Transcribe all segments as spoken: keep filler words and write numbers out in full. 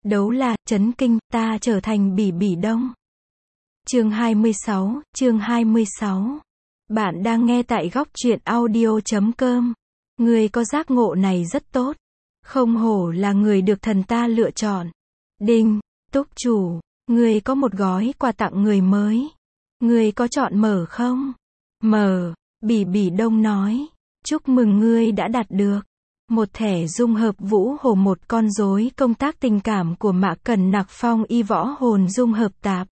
Đấu la, chấn kinh, ta trở thành Bỉ Bỉ Đông. Chương hai mươi sáu, chương hai mươi sáu. Bạn đang nghe tại góc truyện audio chấm com. Người có giác ngộ này rất tốt. Không hổ là người được thần ta lựa chọn. Đinh, túc chủ, người có một gói quà tặng người mới. Người có chọn mở không? Mở, Bỉ Bỉ Đông nói. Chúc mừng ngươi đã đạt được một thẻ dung hợp vũ hồ, một con rối công tác tình cảm của Mạ Cẩn Nặc Phong y võ hồn dung hợp tạp.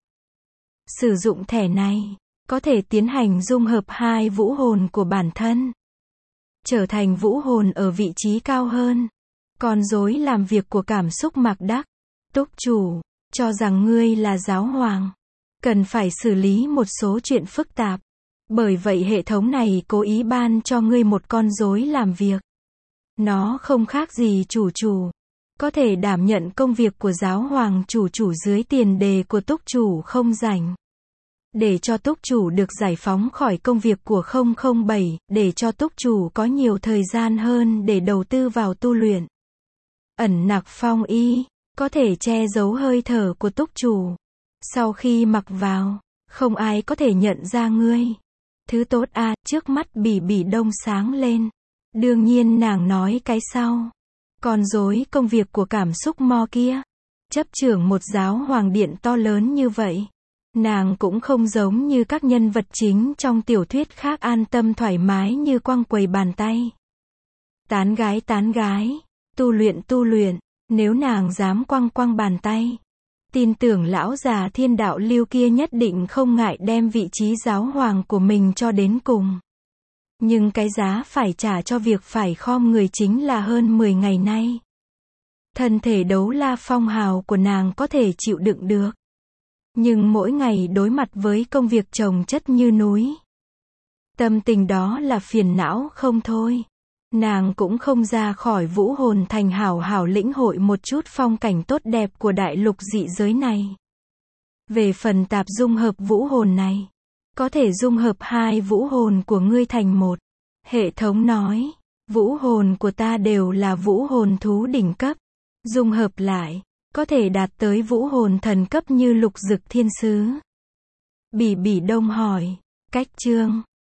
Sử dụng thẻ này, có thể tiến hành dung hợp hai vũ hồn của bản thân, trở thành vũ hồn ở vị trí cao hơn. Con rối làm việc của cảm xúc Mạc Đắc. Túc chủ, cho rằng ngươi là giáo hoàng, cần phải xử lý một số chuyện phức tạp. Bởi vậy hệ thống này cố ý ban cho ngươi một con rối làm việc. Nó không khác gì chủ chủ, có thể đảm nhận công việc của giáo hoàng chủ chủ dưới tiền đề của túc chủ không rảnh. Để cho túc chủ được giải phóng khỏi công việc của không không bảy, để cho túc chủ có nhiều thời gian hơn để đầu tư vào tu luyện. Ẩn nặc phong y, có thể che giấu hơi thở của túc chủ. Sau khi mặc vào, không ai có thể nhận ra ngươi. Thứ tốt a, à, trước mắt Bỉ Bỉ Đông sáng lên. Đương nhiên nàng nói cái sau. Con rối công việc của cảm xúc mo kia, chấp trưởng một giáo hoàng điện to lớn như vậy. Nàng cũng không giống như các nhân vật chính trong tiểu thuyết khác an tâm thoải mái như quăng quầy bàn tay. Tán gái tán gái, tu luyện tu luyện, nếu nàng dám quăng quăng bàn tay, tin tưởng lão già thiên đạo lưu kia nhất định không ngại đem vị trí giáo hoàng của mình cho đến cùng. Nhưng cái giá phải trả cho việc phải khom người chính là hơn mười ngày nay. Thân thể đấu la phong hào của nàng có thể chịu đựng được. Nhưng mỗi ngày đối mặt với công việc chồng chất như núi, tâm tình đó là phiền não không thôi. Nàng cũng không ra khỏi vũ hồn thành hảo hảo lĩnh hội một chút phong cảnh tốt đẹp của đại lục dị giới này. Về phần tạp dung hợp vũ hồn này, có thể dung hợp hai vũ hồn của ngươi thành một. Hệ thống nói, vũ hồn của ta đều là vũ hồn thú đỉnh cấp. Dung hợp lại, có thể đạt tới vũ hồn thần cấp như Lục Dực Thiên Sứ. Bỉ Bỉ Đông hỏi, cách chương,